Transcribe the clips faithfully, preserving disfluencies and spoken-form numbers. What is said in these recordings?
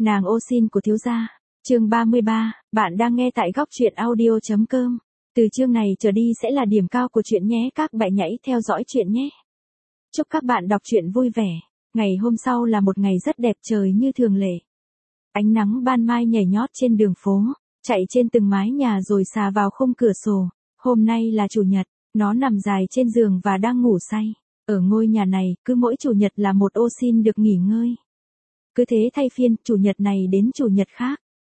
Nàng ô xin của thiếu gia. Chương ba mươi ba, bạn đang nghe tại góc truyện audio chấm com. Từ chương này trở đi sẽ là điểm cao của truyện nhé, các bạn nhảy theo dõi truyện nhé. Chúc các bạn đọc truyện vui vẻ. Ngày hôm sau là một ngày rất đẹp trời như thường lệ. Ánh nắng ban mai nhảy nhót trên đường phố, chạy trên từng mái nhà rồi xà vào khung cửa sổ. Hôm nay là chủ nhật, nó nằm dài trên giường và đang ngủ say. Ở ngôi nhà này, cứ mỗi chủ nhật là một ô xin được nghỉ ngơi. Cứ thế thay phiên, chủ nhật này đến chủ nhật khác.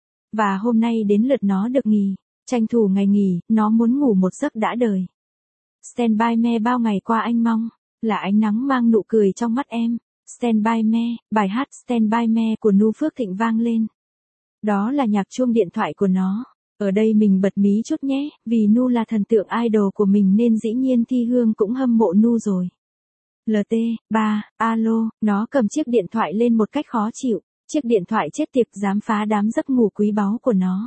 Và hôm nay đến lượt nó được nghỉ. Tranh thủ ngày nghỉ, nó muốn ngủ một giấc đã đời. Stand by me bao ngày qua anh mong, là ánh nắng mang nụ cười trong mắt em. Stand by me, bài hát Stand by me của Nu Phước Thịnh vang lên. Đó là nhạc chuông điện thoại của nó. Ở đây mình bật mí chút nhé, vì Nu là thần tượng idol của mình nên dĩ nhiên Thi Hương cũng hâm mộ Nu rồi. lờ tê, ba, alo, nó cầm chiếc điện thoại lên một cách khó chịu. Chiếc điện thoại chết tiệt dám phá đám giấc ngủ quý báu của nó.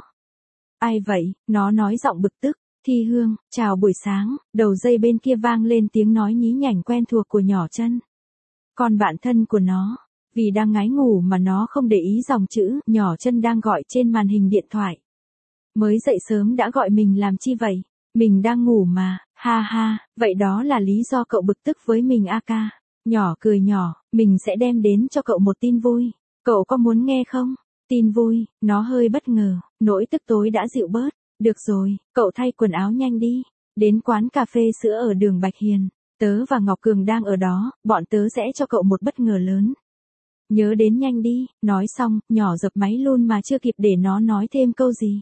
Ai vậy, nó nói giọng bực tức. Thi Hương, chào buổi sáng. Đầu dây bên kia vang lên tiếng nói nhí nhảnh quen thuộc của nhỏ chân. Còn bạn thân của nó, vì đang ngái ngủ mà nó không để ý dòng chữ nhỏ chân đang gọi trên màn hình điện thoại. Mới dậy sớm đã gọi mình làm chi vậy? Mình đang ngủ mà, ha ha, vậy đó là lý do cậu bực tức với mình a ca. Nhỏ cười nhỏ, mình sẽ đem đến cho cậu một tin vui. Cậu có muốn nghe không? Tin vui, nó hơi bất ngờ, nỗi tức tối đã dịu bớt. Được rồi, cậu thay quần áo nhanh đi. Đến quán cà phê sữa ở đường Bạch Hiền. Tớ và Ngọc Cường đang ở đó, bọn tớ sẽ cho cậu một bất ngờ lớn. Nhớ đến nhanh đi, nói xong, nhỏ dập máy luôn mà chưa kịp để nó nói thêm câu gì.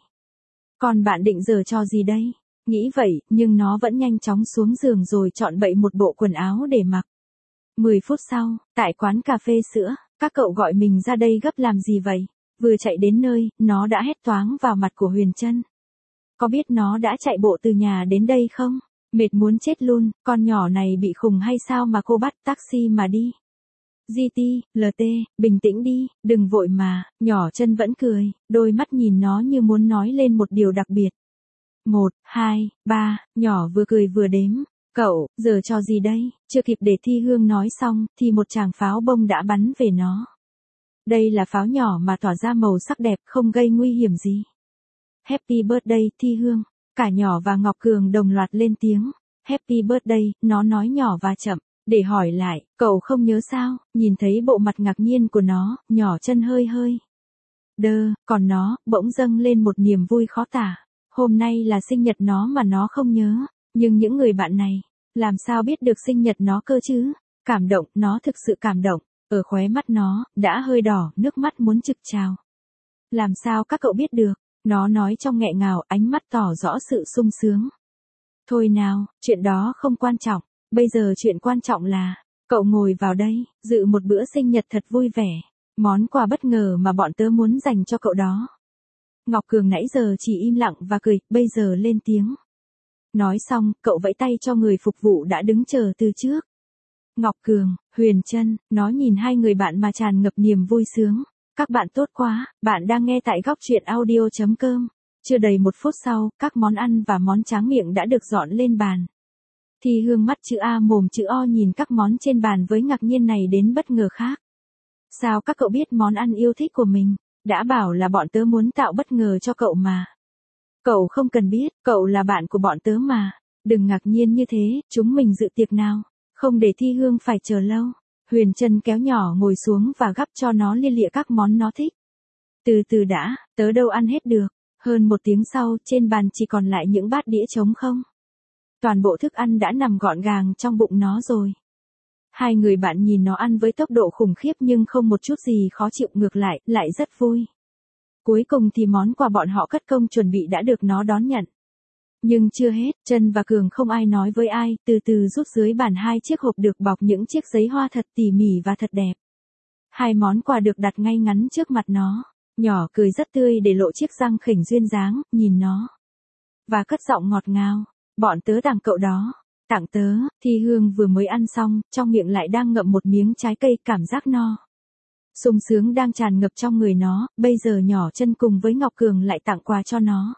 Còn bạn định giở trò gì đây? Nghĩ vậy, nhưng nó vẫn nhanh chóng xuống giường rồi chọn bậy một bộ quần áo để mặc. mười phút sau, tại quán cà phê sữa, các cậu gọi mình ra đây gấp làm gì vậy? Vừa chạy đến nơi, nó đã hét toáng vào mặt của Huyền Trân. Có biết nó đã chạy bộ từ nhà đến đây không? Mệt muốn chết luôn, con nhỏ này bị khùng hay sao mà cô bắt taxi mà đi? giê tê, lờ tê, bình tĩnh đi, đừng vội mà, nhỏ chân vẫn cười, đôi mắt nhìn nó như muốn nói lên một điều đặc biệt. Một, hai, ba, nhỏ vừa cười vừa đếm. Cậu, giờ trò gì đây? Chưa kịp để Thi Hương nói xong, thì một tràng pháo bông đã bắn về nó. Đây là pháo nhỏ mà tỏa ra màu sắc đẹp, không gây nguy hiểm gì. Happy birthday, Thi Hương. Cả nhỏ và Ngọc Cường đồng loạt lên tiếng. Happy birthday, nó nói nhỏ và chậm. Để hỏi lại, cậu không nhớ sao? Nhìn thấy bộ mặt ngạc nhiên của nó, nhỏ chân hơi hơi đơ, còn nó, bỗng dâng lên một niềm vui khó tả. Hôm nay là sinh nhật nó mà nó không nhớ. Nhưng những người bạn này, làm sao biết được sinh nhật nó cơ chứ? Cảm động, nó thực sự cảm động. Ở khóe mắt nó, đã hơi đỏ, nước mắt muốn trực trào. Làm sao các cậu biết được? Nó nói trong nghẹn ngào, ánh mắt tỏ rõ sự sung sướng. Thôi nào, chuyện đó không quan trọng. Bây giờ chuyện quan trọng là, cậu ngồi vào đây, dự một bữa sinh nhật thật vui vẻ. Món quà bất ngờ mà bọn tớ muốn dành cho cậu đó. Ngọc Cường nãy giờ chỉ im lặng và cười, bây giờ lên tiếng. Nói xong, cậu vẫy tay cho người phục vụ đã đứng chờ từ trước. Ngọc Cường, Huyền Trân, nó nhìn hai người bạn mà tràn ngập niềm vui sướng. Các bạn tốt quá, bạn đang nghe tại góc truyện audio chấm com. Chưa đầy một phút sau, các món ăn và món tráng miệng đã được dọn lên bàn. Thi Hương mắt chữ A mồm chữ O nhìn các món trên bàn với ngạc nhiên này đến bất ngờ khác. Sao các cậu biết món ăn yêu thích của mình? Đã bảo là bọn tớ muốn tạo bất ngờ cho cậu mà. Cậu không cần biết, cậu là bạn của bọn tớ mà. Đừng ngạc nhiên như thế, chúng mình dự tiệc nào. Không để Thi Hương phải chờ lâu. Huyền Trân kéo nhỏ ngồi xuống và gắp cho nó lia lịa các món nó thích. Từ từ đã, tớ đâu ăn hết được. Hơn một tiếng sau, trên bàn chỉ còn lại những bát đĩa trống không. Toàn bộ thức ăn đã nằm gọn gàng trong bụng nó rồi. Hai người bạn nhìn nó ăn với tốc độ khủng khiếp nhưng không một chút gì khó chịu, ngược lại, lại rất vui. Cuối cùng thì món quà bọn họ cất công chuẩn bị đã được nó đón nhận. Nhưng chưa hết, Trân và Cường không ai nói với ai, từ từ rút dưới bàn hai chiếc hộp được bọc những chiếc giấy hoa thật tỉ mỉ và thật đẹp. Hai món quà được đặt ngay ngắn trước mặt nó. Nhỏ cười rất tươi để lộ chiếc răng khểnh duyên dáng, nhìn nó. Và cất giọng ngọt ngào. Bọn tớ tặng cậu đó. Tặng tớ, Thi Hương vừa mới ăn xong, trong miệng lại đang ngậm một miếng trái cây, cảm giác no. Sung sướng đang tràn ngập trong người nó, bây giờ nhỏ chân cùng với Ngọc Cường lại tặng quà cho nó.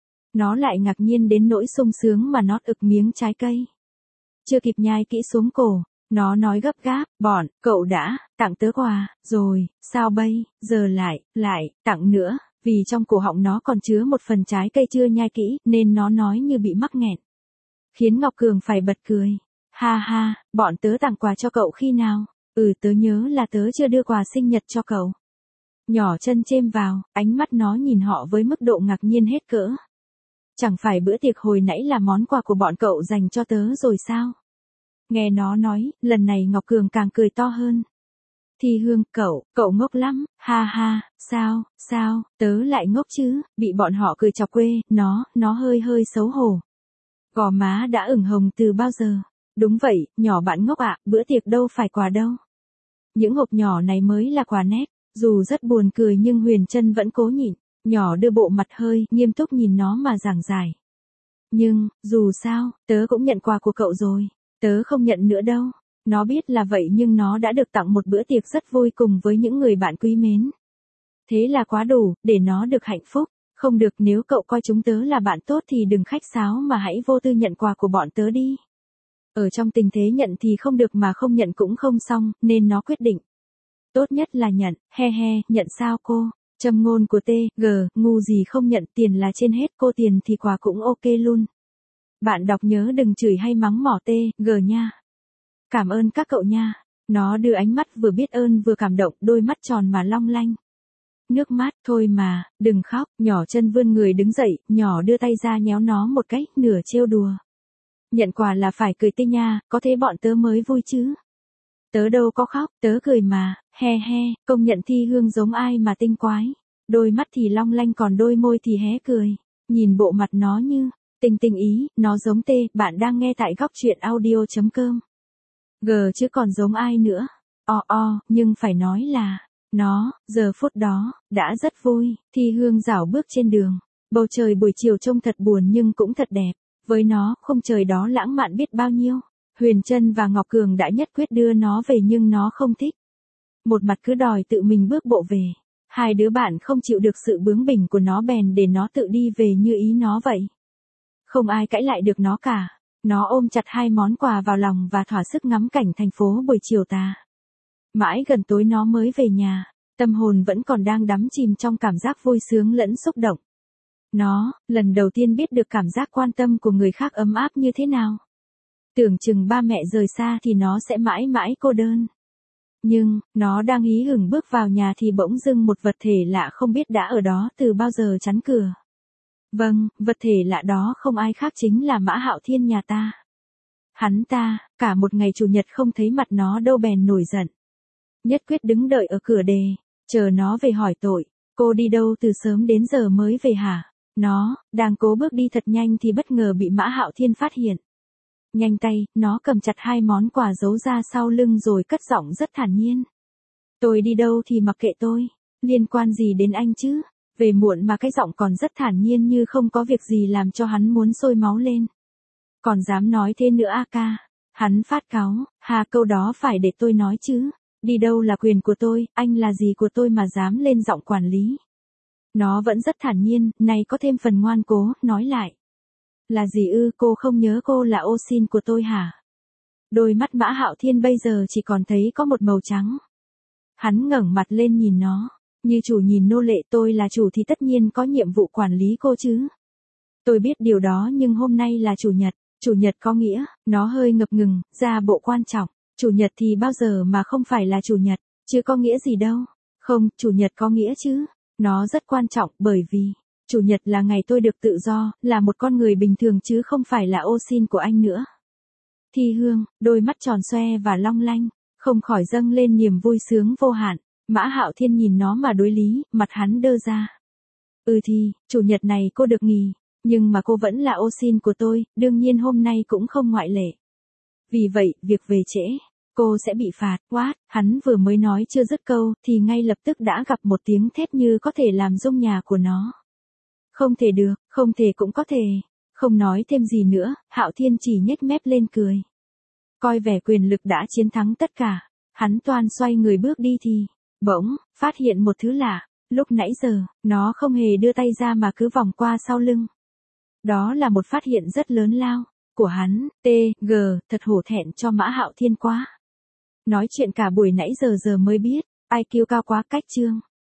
Nó lại ngạc nhiên đến nỗi sung sướng mà nót ực miếng trái cây. Chưa kịp nhai kỹ xuống cổ, Nó nói gấp gáp, bọn, cậu đã, tặng tớ quà, rồi, sao bây, giờ lại, lại, tặng nữa, vì trong cổ họng nó còn chứa một phần trái cây chưa nhai kỹ, nên nó nói như bị mắc nghẹn. Khiến Ngọc Cường phải bật cười. Ha ha, bọn tớ tặng quà cho cậu khi nào? Ừ, tớ nhớ là tớ chưa đưa quà sinh nhật cho cậu. Nhỏ chân chêm vào, ánh mắt nó nhìn họ với mức độ ngạc nhiên hết cỡ. Chẳng phải bữa tiệc hồi nãy là món quà của bọn cậu dành cho tớ rồi sao? Nghe nó nói, lần này Ngọc Cường càng cười to hơn. Thi Hương, cậu, cậu ngốc lắm, ha ha, sao, sao, tớ lại ngốc chứ, bị bọn họ cười chọc quê, nó, nó hơi hơi xấu hổ. Gò má đã ửng hồng từ bao giờ? Đúng vậy, nhỏ bạn ngốc ạ, bữa tiệc đâu phải quà đâu. Những hộp nhỏ này mới là quà nét, dù rất buồn cười nhưng Huyền Trân vẫn cố nhịn, nhỏ đưa bộ mặt hơi, nghiêm túc nhìn nó mà giảng giải. Nhưng, dù sao, tớ cũng nhận quà của cậu rồi, tớ không nhận nữa đâu. Nó biết là vậy nhưng nó đã được tặng một bữa tiệc rất vui cùng với những người bạn quý mến. Thế là quá đủ, để nó được hạnh phúc. Không được, nếu cậu coi chúng tớ là bạn tốt thì đừng khách sáo mà hãy vô tư nhận quà của bọn tớ đi. Ở trong tình thế nhận thì không được mà không nhận cũng không xong, nên nó quyết định. Tốt nhất là nhận, he he, nhận sao cô? Châm ngôn của T, G, ngu gì không nhận, tiền là trên hết, cô tiền thì quà cũng ok luôn. Bạn đọc nhớ đừng chửi hay mắng mỏ T, G nha. Cảm ơn các cậu nha. Nó đưa ánh mắt vừa biết ơn vừa cảm động, đôi mắt tròn mà long lanh. Nước mắt, thôi mà, đừng khóc, nhỏ chân vươn người đứng dậy, nhỏ đưa tay ra nhéo nó một cái, nửa trêu đùa. Nhận quà là phải cười tê nha, có thế bọn tớ mới vui chứ. Tớ đâu có khóc, tớ cười mà, he he, công nhận Thi Hương giống ai mà tinh quái. Đôi mắt thì long lanh còn đôi môi thì hé cười. Nhìn bộ mặt nó như, tình tình ý, nó giống tê, bạn đang nghe tại góc truyện audio.com. G chứ còn giống ai nữa. O o, nhưng phải nói là, nó, giờ phút đó, đã rất vui. Thi Hương dảo bước trên đường. Bầu trời buổi chiều trông thật buồn nhưng cũng thật đẹp. Với nó, khung trời đó lãng mạn biết bao nhiêu. Huyền Trân và Ngọc Cường đã nhất quyết đưa nó về nhưng nó không thích. Một mặt cứ đòi tự mình bước bộ về. Hai đứa bạn không chịu được sự bướng bỉnh của nó bèn để nó tự đi về như ý nó vậy. Không ai cãi lại được nó cả. Nó ôm chặt hai món quà vào lòng và thỏa sức ngắm cảnh thành phố buổi chiều tà. Mãi gần tối nó mới về nhà. Tâm hồn vẫn còn đang đắm chìm trong cảm giác vui sướng lẫn xúc động. Nó, lần đầu tiên biết được cảm giác quan tâm của người khác ấm áp như thế nào. Tưởng chừng ba mẹ rời xa thì nó sẽ mãi mãi cô đơn. Nhưng, nó đang hí hửng bước vào nhà thì bỗng dưng một vật thể lạ không biết đã ở đó từ bao giờ chắn cửa. Vâng, vật thể lạ đó không ai khác chính là Mã Hạo Thiên nhà ta. Hắn ta, cả một ngày chủ nhật không thấy mặt nó đâu bèn nổi giận. Nhất quyết đứng đợi ở cửa đề, chờ nó về hỏi tội. Cô đi đâu từ sớm đến giờ mới về hả? Nó, đang cố bước đi thật nhanh thì bất ngờ bị Mã Hạo Thiên phát hiện. Nhanh tay, nó cầm chặt hai món quà giấu ra sau lưng rồi cất giọng rất thản nhiên. Tôi đi đâu thì mặc kệ tôi, liên quan gì đến anh chứ? Về muộn mà cái giọng còn rất thản nhiên như không có việc gì làm cho hắn muốn sôi máu lên. Còn dám nói thế nữa a ca. Hắn phát cáu, hà câu đó phải để tôi nói chứ. Đi đâu là quyền của tôi, anh là gì của tôi mà dám lên giọng quản lý. Nó vẫn rất thản nhiên, này có thêm phần ngoan cố, nói lại. Là gì ư, cô không nhớ cô là ô sin của tôi hả? Đôi mắt Mã Hạo Thiên bây giờ chỉ còn thấy có một màu trắng. Hắn ngẩng mặt lên nhìn nó, như chủ nhìn nô lệ, tôi là chủ thì tất nhiên có nhiệm vụ quản lý cô chứ. Tôi biết điều đó nhưng hôm nay là chủ nhật, chủ nhật có nghĩa, nó hơi ngập ngừng, ra bộ quan trọng, chủ nhật thì bao giờ mà không phải là chủ nhật, chứ có nghĩa gì đâu. Không, chủ nhật có nghĩa chứ, nó rất quan trọng bởi vì, chủ nhật là ngày tôi được tự do, là một con người bình thường chứ không phải là ô sin của anh nữa. Thi Hương, đôi mắt tròn xoe và long lanh, không khỏi dâng lên niềm vui sướng vô hạn. Mã Hạo Thiên nhìn nó mà đối lý, mặt hắn đơ ra. Ừ thì, chủ nhật này cô được nghỉ, nhưng mà cô vẫn là ô sin của tôi, đương nhiên hôm nay cũng không ngoại lệ. Vì vậy, việc về trễ, cô sẽ bị phạt. What? Hắn vừa mới nói chưa dứt câu, thì ngay lập tức đã gặp một tiếng thét như có thể làm rung nhà của nó. Không thể được, không thể cũng có thể. Không nói thêm gì nữa, Hạo Thiên chỉ nhếch mép lên cười. Coi vẻ quyền lực đã chiến thắng tất cả. Hắn toan xoay người bước đi thì, bỗng, phát hiện một thứ lạ. Lúc nãy giờ, nó không hề đưa tay ra mà cứ vòng qua sau lưng. Đó là một phát hiện rất lớn lao, của hắn, T, G, thật hổ thẹn cho Mã Hạo Thiên quá. Nói chuyện cả buổi nãy giờ giờ mới biết, i kiu cao quá cách chương.